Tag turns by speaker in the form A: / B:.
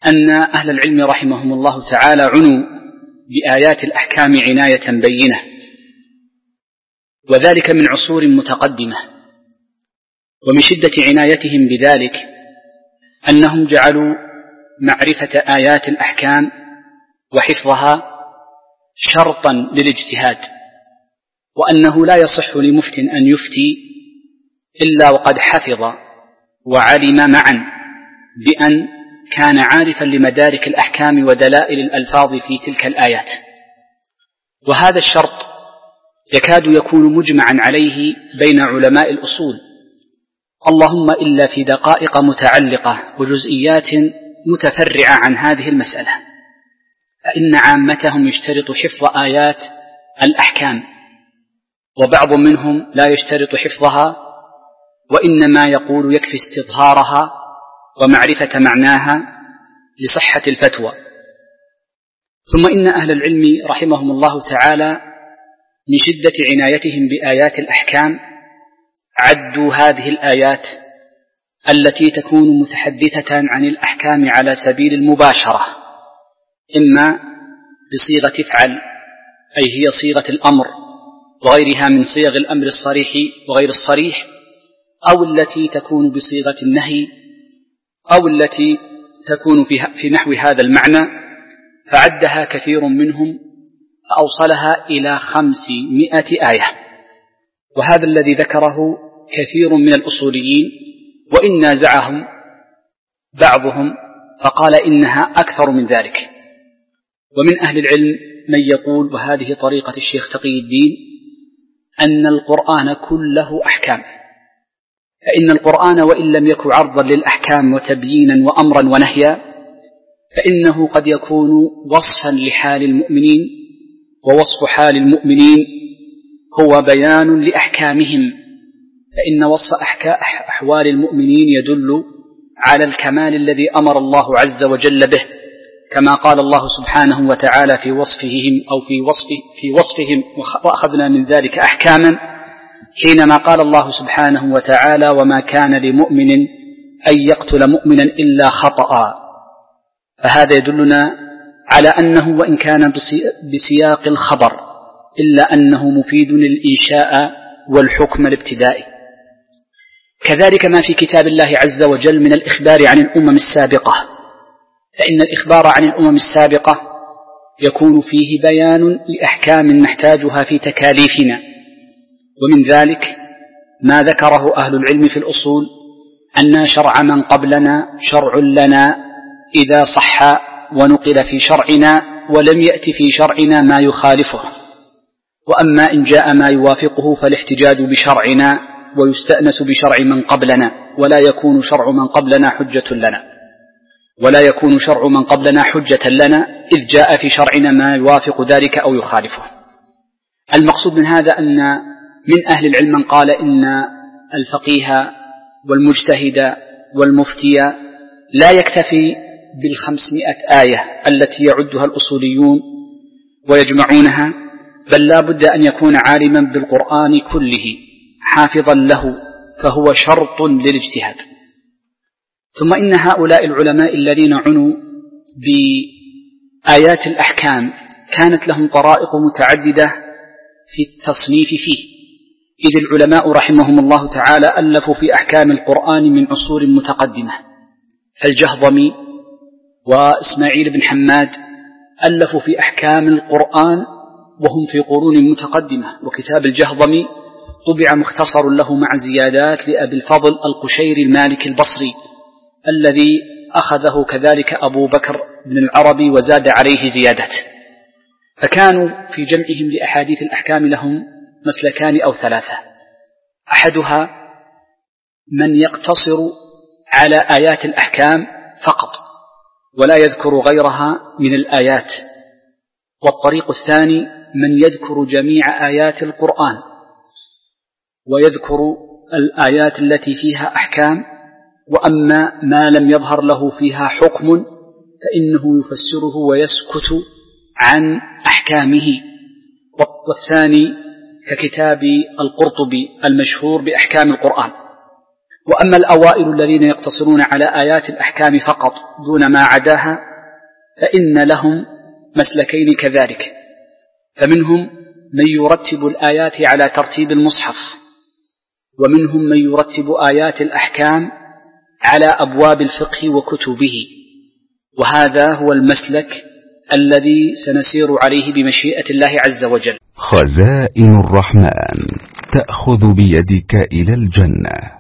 A: أن أهل العلم رحمهم الله تعالى عنوا بآيات الأحكام عناية بينة، وذلك من عصور متقدمة، ومن شدة عنايتهم بذلك أنهم جعلوا معرفة آيات الأحكام وحفظها شرطا للاجتهاد، وأنه لا يصح لمفت أن يفتي إلا وقد حفظ وعلم معا بأن كان عارفا لمدارك الأحكام ودلائل الألفاظ في تلك الآيات. وهذا الشرط يكاد يكون مجمعا عليه بين علماء الأصول، اللهم إلا في دقائق متعلقة وجزئيات متفرعة عن هذه المسألة، فإن عامتهم يشترط حفظ آيات الأحكام، وبعض منهم لا يشترط حفظها، وإنما يقول يكفي استظهارها ومعرفة معناها لصحة الفتوى. ثم إن أهل العلم رحمهم الله تعالى من شدة عنايتهم بآيات الأحكام عدوا هذه الآيات التي تكون متحدثة عن الأحكام على سبيل المباشرة، إما بصيغة افعل أي هي صيغة الأمر وغيرها من صيغ الأمر الصريح وغير الصريح، أو التي تكون بصيغة النهي، أو التي تكون في نحو هذا المعنى، فعدها كثير منهم فأوصلها إلى 500 آية. وهذا الذي ذكره كثير من الأصوليين، وإن نازعهم بعضهم فقال إنها أكثر من ذلك. ومن أهل العلم من يقول، وهذه طريقة الشيخ تقي الدين، أن القرآن كله أحكام، فإن القرآن وإن لم يكن عرضا للأحكام وتبيينا وأمرا ونهيا، فإنه قد يكون وصفا لحال المؤمنين، ووصف حال المؤمنين هو بيان لأحكامهم، فإن وصف أحوال المؤمنين يدل على الكمال الذي أمر الله عز وجل به، كما قال الله سبحانه وتعالى في وصفهم أو في وصفهم وأخذنا من ذلك أحكاما، حينما قال الله سبحانه وتعالى وما كان لمؤمن أن يقتل مؤمنا إلا خطأ. فهذا يدلنا على أنه وإن كان بسياق الخبر إلا أنه مفيد للإنشاء والحكم الابتدائي. كذلك ما في كتاب الله عز وجل من الإخبار عن الأمم السابقة، فإن الإخبار عن الأمم السابقة يكون فيه بيان لأحكام نحتاجها في تكاليفنا، ومن ذلك ما ذكره أهل العلم في الأصول أن شرع من قبلنا شرع لنا إذا صح ونقل في شرعنا ولم يأتي في شرعنا ما يخالفه، وأما إن جاء ما يوافقه فالاحتجاج بشرعنا ويستأنس بشرع من قبلنا، ولا يكون شرع من قبلنا حجة لنا إذ جاء في شرعنا ما يوافق ذلك أو يخالفه. المقصود من هذا أن من أهل العلم من قال إن الفقيه والمجتهد والمفتي لا يكتفي 500 آية التي يعدها الأصوليون ويجمعونها، بل لا بد أن يكون عالما بالقرآن كله حافظا له، فهو شرط للاجتهاد. ثم إن هؤلاء العلماء الذين عنوا بآيات الأحكام كانت لهم طرائق متعددة في التصنيف فيه، إذ العلماء رحمهم الله تعالى ألفوا في أحكام القرآن من عصور متقدمة، فالجهضمي وإسماعيل بن حماد ألفوا في أحكام القرآن وهم في قرون متقدمة، وكتاب الجهضمي طبع مختصر له مع زيادات لأبي الفضل القشيري المالكي البصري، الذي أخذه كذلك أبو بكر بن العربي وزاد عليه زيادات. فكانوا في جمعهم لأحاديث الأحكام لهم مسلكان أو 3، أحدها من يقتصر على آيات الأحكام فقط ولا يذكر غيرها من الآيات، والطريق الثاني من يذكر جميع آيات القرآن ويذكر الآيات التي فيها أحكام، وأما ما لم يظهر له فيها حكم فإنه يفسره ويسكت عن أحكامه. والثاني ككتاب القرطبي المشهور بأحكام القرآن. وأما الأوائل الذين يقتصرون على آيات الأحكام فقط دون ما عداها فإن لهم مسلكين كذلك، فمنهم من يرتب الآيات على ترتيب المصحف، ومنهم من يرتب آيات الأحكام على أبواب الفقه وكتبه، وهذا هو المسلك الذي سنسير عليه بمشيئة الله عز وجل.
B: خزائن الرحمن تأخذ بيدك إلى الجنة.